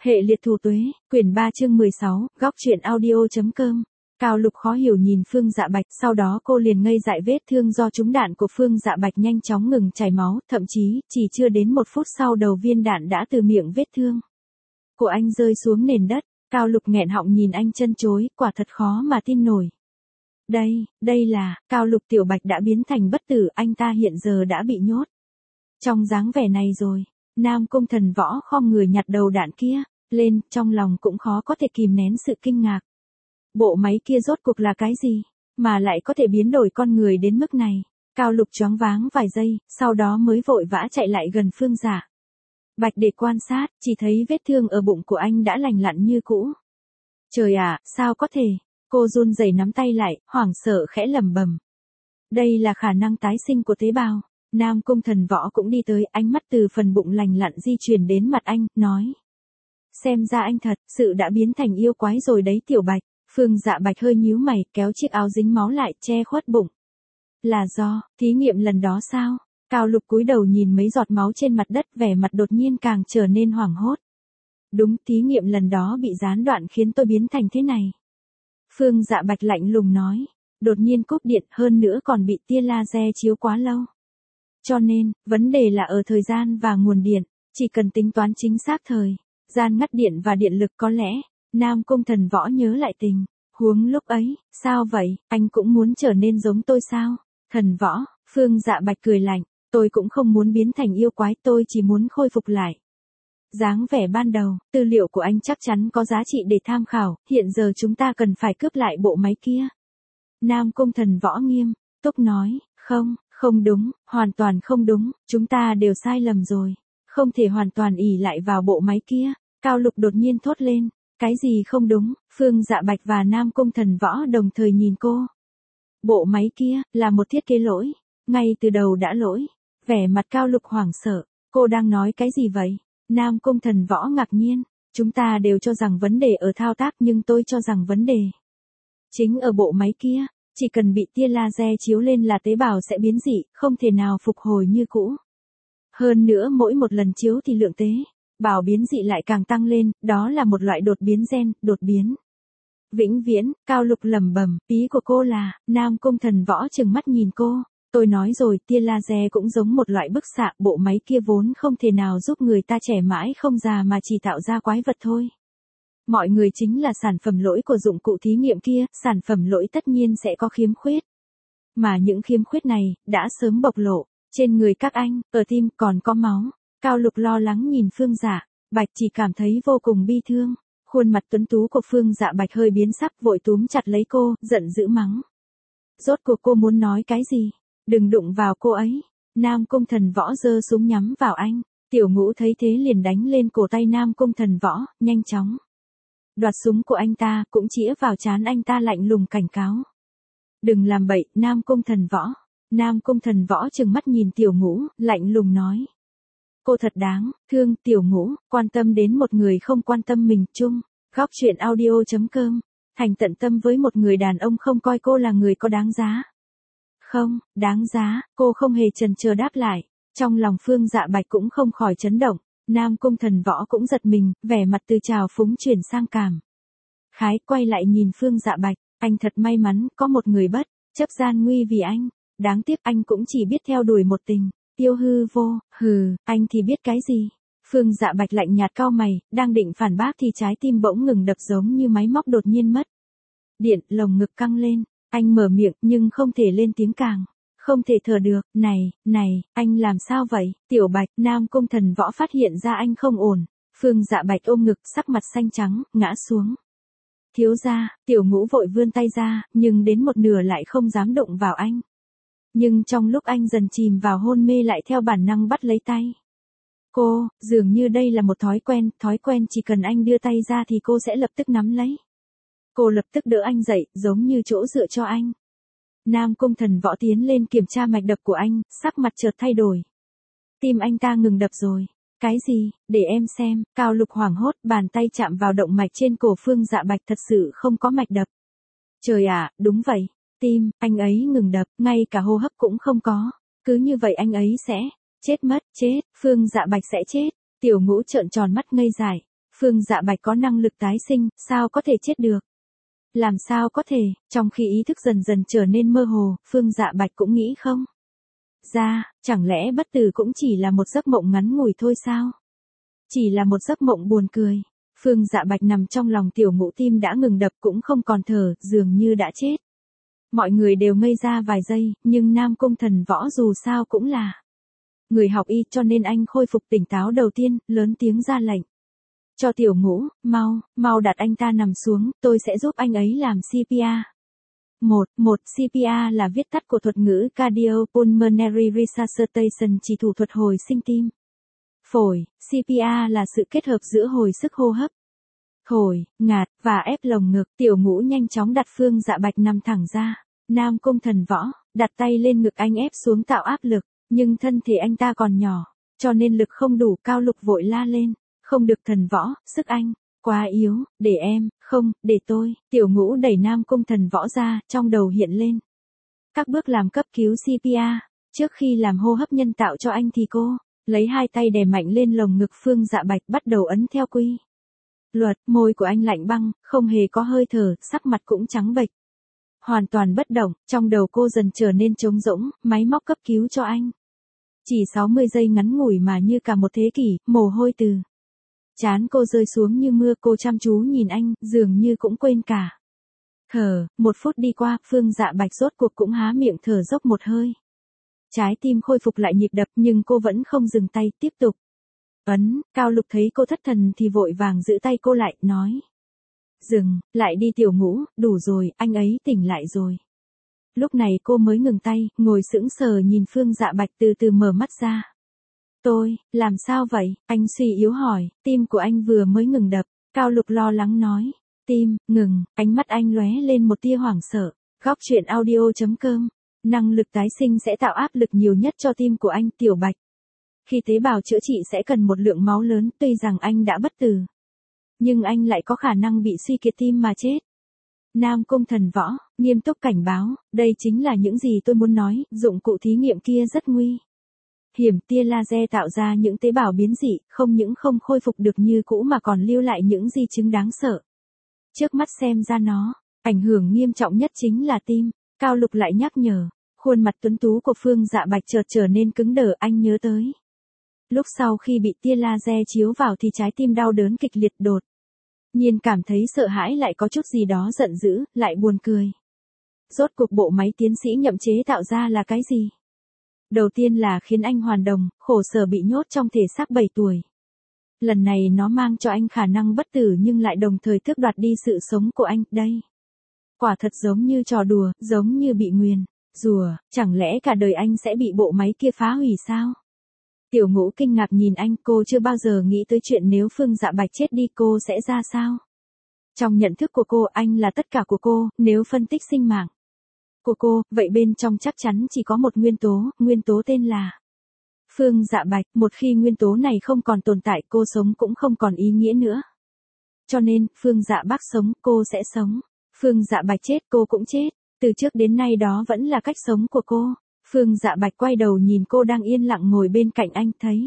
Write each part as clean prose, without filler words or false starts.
Hệ liệt thủ tuế, quyển 3 chương 16, góc truyện audio.com. Cao Lục khó hiểu nhìn Phương Dạ Bạch, sau đó cô liền ngây dại vết thương do trúng đạn của Phương Dạ Bạch nhanh chóng ngừng chảy máu, thậm chí, chỉ chưa đến 1 phút sau đầu viên đạn đã từ miệng vết thương của anh rơi xuống nền đất. Cao Lục nghẹn họng nhìn anh chân chối, quả thật khó mà tin nổi. Đây là, Cao Lục Tiểu Bạch đã biến thành bất tử, anh ta hiện giờ đã bị nhốt trong dáng vẻ này rồi. Nam Cung Thần Võ khom người nhặt đầu đạn kia lên, trong lòng cũng khó có thể kìm nén sự kinh ngạc. Bộ máy kia rốt cuộc là cái gì, mà lại có thể biến đổi con người đến mức này? Cao Lục choáng váng vài giây, sau đó mới vội vã chạy lại gần Phương Dạ Bạch để quan sát, chỉ thấy vết thương ở bụng của anh đã lành lặn như cũ. Trời ạ, sao có thể? Cô run rẩy nắm tay lại, hoảng sợ khẽ lẩm bẩm. Đây là khả năng tái sinh của tế bào. Nam Cung Thần Võ cũng đi tới, ánh mắt từ phần bụng lành lặn di chuyển đến mặt anh, nói. Xem ra anh thật sự đã biến thành yêu quái rồi đấy Tiểu Bạch. Phương Dạ Bạch hơi nhíu mày, kéo chiếc áo dính máu lại, che khuất bụng. Là do thí nghiệm lần đó sao? Cao Lục cúi đầu nhìn mấy giọt máu trên mặt đất, vẻ mặt đột nhiên càng trở nên hoảng hốt. Đúng, thí nghiệm lần đó bị gián đoạn khiến tôi biến thành thế này. Phương Dạ Bạch lạnh lùng nói. Đột nhiên cúp điện, hơn nữa còn bị tia laser chiếu quá lâu. Cho nên, vấn đề là ở thời gian và nguồn điện, chỉ cần tính toán chính xác thời gian ngắt điện và điện lực có lẽ. Nam Cung Thần Võ nhớ lại tình huống lúc ấy. Sao vậy, anh cũng muốn trở nên giống tôi sao? Thần Võ, Phương Dạ Bạch cười lạnh, tôi cũng không muốn biến thành yêu quái, tôi chỉ muốn khôi phục lại dáng vẻ ban đầu. Tư liệu của anh chắc chắn có giá trị để tham khảo, hiện giờ chúng ta cần phải cướp lại bộ máy kia. Nam Cung Thần Võ nghiêm túc nói, không đúng, hoàn toàn không đúng, chúng ta đều sai lầm rồi. Không thể hoàn toàn ỷ lại vào bộ máy kia. Cao Lục đột nhiên thốt lên. Cái gì không đúng? Phương Dạ Bạch và Nam Cung Thần Võ đồng thời nhìn cô. Bộ máy kia, là một thiết kế lỗi. Ngay từ đầu đã lỗi. Vẻ mặt Cao Lục hoảng sợ. Cô đang nói cái gì vậy? Nam Cung Thần Võ ngạc nhiên. Chúng ta đều cho rằng vấn đề ở thao tác, nhưng tôi cho rằng vấn đề chính ở bộ máy kia. Chỉ cần bị tia laser chiếu lên là tế bào sẽ biến dị, không thể nào phục hồi như cũ. Hơn nữa mỗi một lần chiếu thì lượng tế bào biến dị lại càng tăng lên, đó là một loại đột biến gen, đột biến vĩnh viễn. Cao Lục lẩm bẩm, ý của cô là? Nam Cung Thần Võ trừng mắt nhìn cô. Tôi nói rồi, tia laser cũng giống một loại bức xạ, bộ máy kia vốn không thể nào giúp người ta trẻ mãi không già mà chỉ tạo ra quái vật thôi. Mọi người chính là sản phẩm lỗi của dụng cụ thí nghiệm kia, sản phẩm lỗi tất nhiên sẽ có khiếm khuyết. Mà những khiếm khuyết này, đã sớm bộc lộ. Trên người các anh, ở tim còn có máu. Cao Lục lo lắng nhìn Phương Dạ Bạch, chỉ cảm thấy vô cùng bi thương. Khuôn mặt tuấn tú của Phương Dạ Bạch hơi biến sắc, vội túm chặt lấy cô, giận dữ mắng. Rốt cuộc cô muốn nói cái gì? Đừng đụng vào cô ấy. Nam Cung Thần Võ giơ súng nhắm vào anh. Tiểu Ngũ thấy thế liền đánh lên cổ tay Nam Cung Thần Võ, nhanh chóng đoạt súng của anh ta, cũng chĩa vào trán anh ta, lạnh lùng cảnh cáo. Đừng làm bậy, Nam Cung Thần Võ. Nam Cung Thần Võ trừng mắt nhìn Tiểu Ngũ, lạnh lùng nói. Cô thật đáng thương. Tiểu Ngũ, quan tâm đến một người không quan tâm mình. Chung, góc truyện audio.com. Thành tận tâm với một người đàn ông không coi cô là người có đáng giá. Không, đáng giá, cô không hề chần chờ đáp lại. Trong lòng Phương Dạ Bạch cũng không khỏi chấn động. Nam Cung Thần Võ cũng giật mình, vẻ mặt từ trào phúng chuyển sang cảm khái, quay lại nhìn Phương Dạ Bạch. Anh thật may mắn, có một người bất chấp gian nguy vì anh. Đáng tiếc anh cũng chỉ biết theo đuổi một tình tiêu hư vô. Hừ, anh thì biết cái gì? Phương Dạ Bạch lạnh nhạt cau mày, đang định phản bác thì trái tim bỗng ngừng đập, giống như máy móc đột nhiên mất điện, lồng ngực căng lên. Anh mở miệng nhưng không thể lên tiếng, càng không thể thở được. Này, anh làm sao vậy? Tiểu Bạch. Nam Cung Thần Võ phát hiện ra anh không ổn. Phương Dạ Bạch ôm ngực, sắc mặt xanh trắng, ngã xuống. Thiếu gia. Tiểu Ngũ vội vươn tay ra, nhưng đến một nửa lại không dám động vào anh. Nhưng trong lúc anh dần chìm vào hôn mê lại theo bản năng bắt lấy tay cô, dường như đây là một thói quen chỉ cần anh đưa tay ra thì cô sẽ lập tức nắm lấy. Cô lập tức đỡ anh dậy, giống như chỗ dựa cho anh. Nam Cung Thần Võ tiến lên kiểm tra mạch đập của anh, sắc mặt chợt thay đổi. Tim anh ta ngừng đập rồi. Cái gì? Để em xem. Cao Lục hoảng hốt, bàn tay chạm vào động mạch trên cổ Phương Dạ Bạch, thật sự không có mạch đập. Trời ạ, đúng vậy. Tim anh ấy ngừng đập, ngay cả hô hấp cũng không có. Cứ như vậy anh ấy sẽ chết mất. Phương Dạ Bạch sẽ chết. Tiểu Ngũ trợn tròn mắt ngây dại. Phương Dạ Bạch có năng lực tái sinh, sao có thể chết được? Làm sao có thể, trong khi ý thức dần dần trở nên mơ hồ, Phương Dạ Bạch cũng nghĩ không ra, chẳng lẽ bất tử cũng chỉ là một giấc mộng ngắn ngủi thôi sao? Chỉ là một giấc mộng buồn cười. Phương Dạ Bạch nằm trong lòng Tiểu Ngũ, tim đã ngừng đập cũng không còn thở, dường như đã chết. Mọi người đều ngây ra vài giây, nhưng Nam Cung Thần Võ dù sao cũng là người học y, cho nên anh khôi phục tỉnh táo đầu tiên, lớn tiếng ra lệnh. Cho Tiểu Ngũ, mau đặt anh ta nằm xuống, tôi sẽ giúp anh ấy làm CPR. Một CPR là viết tắt của thuật ngữ Cardiopulmonary Resuscitation, chỉ thủ thuật hồi sinh tim. Phổi, CPR là sự kết hợp giữa hồi sức hô hấp, thổi, ngạt, và ép lồng ngực. Tiểu Ngũ nhanh chóng đặt Phương Dạ Bạch nằm thẳng ra. Nam Cung Thần Võ, đặt tay lên ngực anh ép xuống tạo áp lực, nhưng thân thể anh ta còn nhỏ, cho nên lực không đủ. Cao Lục vội la lên, không được Thần Võ, sức anh quá yếu, để em, không, để tôi. Tiểu Ngũ đẩy Nam Cung Thần Võ ra, trong đầu hiện lên các bước làm cấp cứu CPR. Trước khi làm hô hấp nhân tạo cho anh thì cô lấy hai tay đè mạnh lên lồng ngực Phương Dạ Bạch, bắt đầu ấn theo quy luật. Môi của anh lạnh băng, không hề có hơi thở, sắc mặt cũng trắng bệch, hoàn toàn bất động. Trong đầu cô dần trở nên trống rỗng, máy móc cấp cứu cho anh. Chỉ 60 giây ngắn ngủi mà như cả một thế kỷ, mồ hôi từ trán cô rơi xuống như mưa. Cô chăm chú nhìn anh, dường như cũng quên cả thở. 1 phút đi qua, Phương Dạ Bạch rốt cuộc cũng há miệng thở dốc một hơi. Trái tim khôi phục lại nhịp đập, nhưng cô vẫn không dừng tay, tiếp tục ấn. Cao Lục thấy cô thất thần thì vội vàng giữ tay cô lại, nói. Dừng, lại đi Tiểu Ngũ, đủ rồi, anh ấy tỉnh lại rồi. Lúc này cô mới ngừng tay, ngồi sững sờ nhìn Phương Dạ Bạch từ từ mở mắt ra. Tôi, làm sao vậy? Anh suy yếu hỏi, tim của anh vừa mới ngừng đập. Cao Lục lo lắng nói. Tim, ngừng, ánh mắt anh lóe lên một tia hoảng sợ. Góc truyện audio.com. Năng lực tái sinh sẽ tạo áp lực nhiều nhất cho tim của anh, Tiểu Bạch. Khi tế bào chữa trị sẽ cần một lượng máu lớn, tuy rằng anh đã bất tử, nhưng anh lại có khả năng bị suy kiệt tim mà chết. Nam Cung Thần Võ, nghiêm túc cảnh báo, đây chính là những gì tôi muốn nói, dụng cụ thí nghiệm kia rất nguy hiểm, tia laser tạo ra những tế bào biến dị, không những không khôi phục được như cũ mà còn lưu lại những di chứng đáng sợ. Trước mắt xem ra nó, ảnh hưởng nghiêm trọng nhất chính là tim. Cao Lục lại nhắc nhở, khuôn mặt tuấn tú của Phương Dạ Bạch chợt trở nên cứng đờ. Anh nhớ tới lúc sau khi bị tia laser chiếu vào thì trái tim đau đớn kịch liệt, đột nhiên cảm thấy sợ hãi, lại có chút gì đó giận dữ, lại buồn cười. Rốt cuộc bộ máy tiến sĩ nhậm chế tạo ra là cái gì? Đầu tiên là khiến anh hoàn đồng, khổ sở bị nhốt trong thể xác 7 tuổi. Lần này nó mang cho anh khả năng bất tử nhưng lại đồng thời tước đoạt đi sự sống của anh. Đây quả thật giống như trò đùa, giống như bị nguyền rủa. Chẳng lẽ cả đời anh sẽ bị bộ máy kia phá hủy sao? Tiểu Ngũ kinh ngạc nhìn anh, cô chưa bao giờ nghĩ tới chuyện nếu Phương Dạ Bạch chết đi cô sẽ ra sao. Trong nhận thức của cô, anh là tất cả của cô. Nếu phân tích sinh mạng của cô, vậy bên trong chắc chắn chỉ có một nguyên tố tên là Phương Dạ Bạch. Một khi nguyên tố này không còn tồn tại, cô sống cũng không còn ý nghĩa nữa. Cho nên, Phương Dạ Bác sống, cô sẽ sống. Phương Dạ Bạch chết, cô cũng chết. Từ trước đến nay đó vẫn là cách sống của cô. Phương Dạ Bạch quay đầu nhìn cô đang yên lặng ngồi bên cạnh anh, thấy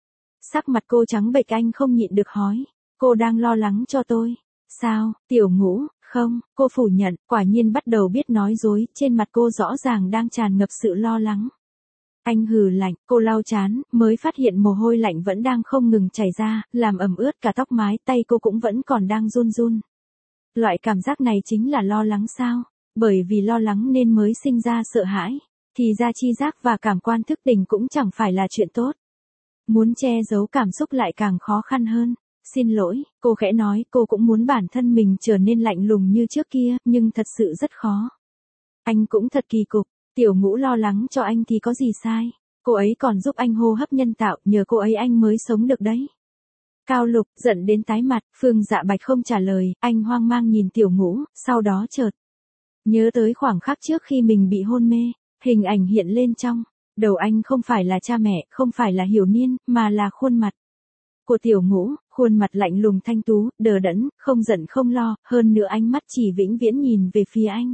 sắc mặt cô trắng bệch, anh không nhịn được hỏi. Cô đang lo lắng cho tôi sao? Tiểu Ngũ, không, cô phủ nhận, quả nhiên bắt đầu biết nói dối, trên mặt cô rõ ràng đang tràn ngập sự lo lắng. Anh hừ lạnh, cô lau trán, mới phát hiện mồ hôi lạnh vẫn đang không ngừng chảy ra, làm ẩm ướt cả tóc mái, tay cô cũng vẫn còn đang run run. Loại cảm giác này chính là lo lắng sao? Bởi vì lo lắng nên mới sinh ra sợ hãi. Thì ra chi giác và cảm quan thức tỉnh cũng chẳng phải là chuyện tốt. Muốn che giấu cảm xúc lại càng khó khăn hơn. Xin lỗi, cô khẽ nói, cô cũng muốn bản thân mình trở nên lạnh lùng như trước kia, nhưng thật sự rất khó. Anh cũng thật kỳ cục, Tiểu Ngũ lo lắng cho anh thì có gì sai. Cô ấy còn giúp anh hô hấp nhân tạo, nhờ cô ấy anh mới sống được đấy. Cao Lục giận đến tái mặt, Phương Dạ Bạch không trả lời, anh hoang mang nhìn Tiểu Ngũ, sau đó chợt nhớ tới khoảng khắc trước khi mình bị hôn mê. Hình ảnh hiện lên trong đầu anh, không phải là cha mẹ, không phải là Hiểu Niên, mà là khuôn mặt của Tiểu Ngũ, khuôn mặt lạnh lùng thanh tú, đờ đẫn, không giận không lo, hơn nữa ánh mắt chỉ vĩnh viễn nhìn về phía anh.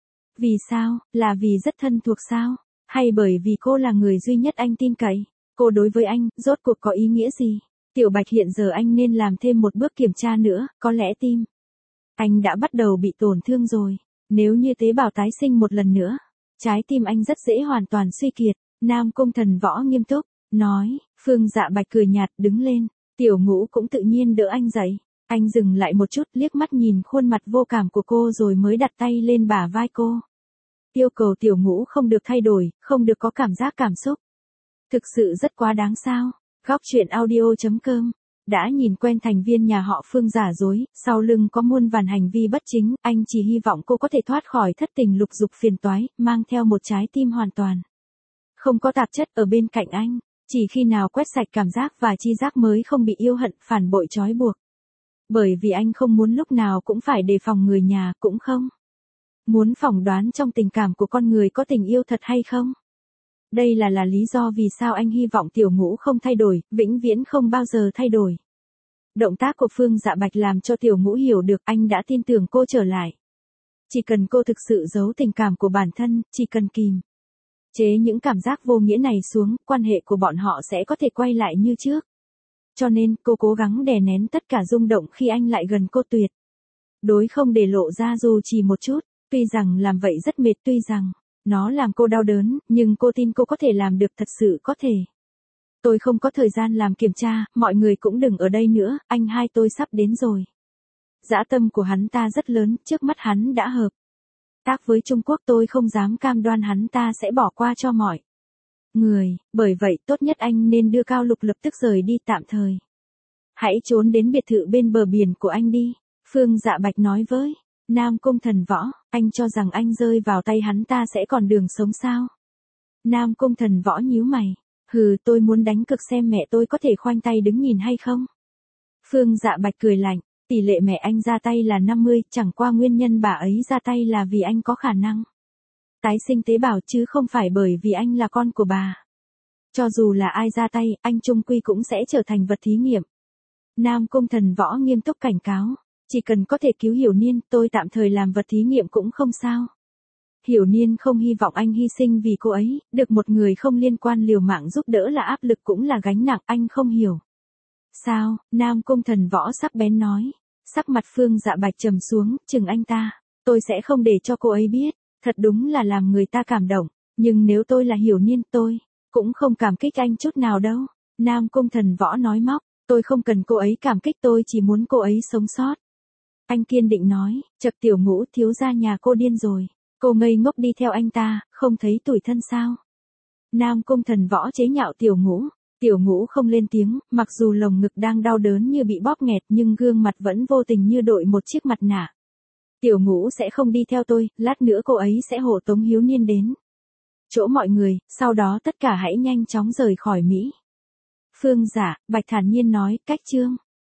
Vì sao? Là vì rất thân thuộc sao? Hay bởi vì cô là người duy nhất anh tin cậy? Cô đối với anh, rốt cuộc có ý nghĩa gì? Tiểu Bạch hiện giờ anh nên làm thêm một bước kiểm tra nữa, có lẽ tim anh đã bắt đầu bị tổn thương rồi. Nếu như tế bào tái sinh một lần nữa, trái tim anh rất dễ hoàn toàn suy kiệt. Nam Cung Thần Võ nghiêm túc, nói. Phương Dạ Bạch cười nhạt đứng lên. Tiểu Ngũ cũng tự nhiên đỡ anh dậy. Anh dừng lại một chút liếc mắt nhìn khuôn mặt vô cảm của cô rồi mới đặt tay lên bả vai cô. Yêu cầu Tiểu Ngũ không được thay đổi, không được có cảm giác cảm xúc. Thực sự rất quá đáng sao. Góc truyện audio.com. Đã nhìn quen thành viên nhà họ Phương giả dối, sau lưng có muôn vàn hành vi bất chính, anh chỉ hy vọng cô có thể thoát khỏi thất tình lục dục phiền toái, mang theo một trái tim hoàn toàn không có tạp chất ở bên cạnh anh. Chỉ khi nào quét sạch cảm giác và chi giác mới không bị yêu hận, phản bội trói buộc. Bởi vì anh không muốn lúc nào cũng phải đề phòng người nhà, cũng không muốn phỏng đoán trong tình cảm của con người có tình yêu thật hay không. Đây là lý do vì sao anh hy vọng Tiểu Ngũ không thay đổi, vĩnh viễn không bao giờ thay đổi. Động tác của Phương Dạ Bạch làm cho Tiểu Ngũ hiểu được anh đã tin tưởng cô trở lại. Chỉ cần cô thực sự giấu tình cảm của bản thân, chỉ cần kìm chế những cảm giác vô nghĩa này xuống, quan hệ của bọn họ sẽ có thể quay lại như trước. Cho nên, cô cố gắng đè nén tất cả rung động khi anh lại gần cô, tuyệt đối không để lộ ra dù chỉ một chút. Tuy rằng làm vậy rất mệt, tuy rằng nó làm cô đau đớn, nhưng cô tin cô có thể làm được, thật sự có thể. Tôi không có thời gian làm kiểm tra, mọi người cũng đừng ở đây nữa, anh hai tôi sắp đến rồi. Dã tâm của hắn ta rất lớn, trước mắt hắn đã hợp tác với Trung Quốc, tôi không dám cam đoan hắn ta sẽ bỏ qua cho mọi người, bởi vậy tốt nhất anh nên đưa Cao Lục lập tức rời đi tạm thời. Hãy trốn đến biệt thự bên bờ biển của anh đi, Phương Dạ Bạch nói với Nam Cung Thần Võ. Anh cho rằng anh rơi vào tay hắn ta sẽ còn đường sống sao? Nam Cung Thần Võ nhíu mày. Hừ, tôi muốn đánh cực xem mẹ tôi có thể khoanh tay đứng nhìn hay không? Phương Dạ Bạch cười lạnh. Tỷ lệ mẹ anh ra tay là 50, chẳng qua nguyên nhân bà ấy ra tay là vì anh có khả năng tái sinh tế bào chứ không phải bởi vì anh là con của bà. Cho dù là ai ra tay, anh chung quy cũng sẽ trở thành vật thí nghiệm. Nam Cung Thần Võ nghiêm túc cảnh cáo. Chỉ cần có thể cứu Hiểu Niên, tôi tạm thời làm vật thí nghiệm cũng không sao. Hiểu Niên không hy vọng anh hy sinh vì cô ấy, được một người không liên quan liều mạng giúp đỡ là áp lực cũng là gánh nặng, anh không hiểu. Sao? Nam Cung Thần Võ sắc bén nói. Sắc mặt Phương Dạ Bạch trầm xuống, chừng anh ta. Tôi sẽ không để cho cô ấy biết, thật đúng là làm người ta cảm động, nhưng nếu tôi là Hiểu Niên tôi cũng không cảm kích anh chút nào đâu. Nam Cung Thần Võ nói móc, tôi không cần cô ấy cảm kích, tôi chỉ muốn cô ấy sống sót. Anh kiên định nói, chậc Tiểu Ngũ, thiếu gia nhà cô điên rồi. Cô ngây ngốc đi theo anh ta, không thấy tủi thân sao? Nam Cung Thần Võ chế nhạo Tiểu Ngũ. Tiểu Ngũ không lên tiếng, mặc dù lồng ngực đang đau đớn như bị bóp nghẹt nhưng gương mặt vẫn vô tình như đội một chiếc mặt nạ. Tiểu Ngũ sẽ không đi theo tôi, lát nữa cô ấy sẽ hộ tống Hiếu Niên đến chỗ mọi người, sau đó tất cả hãy nhanh chóng rời khỏi Mỹ. Phương Dạ Bạch thản nhiên nói, cách chương.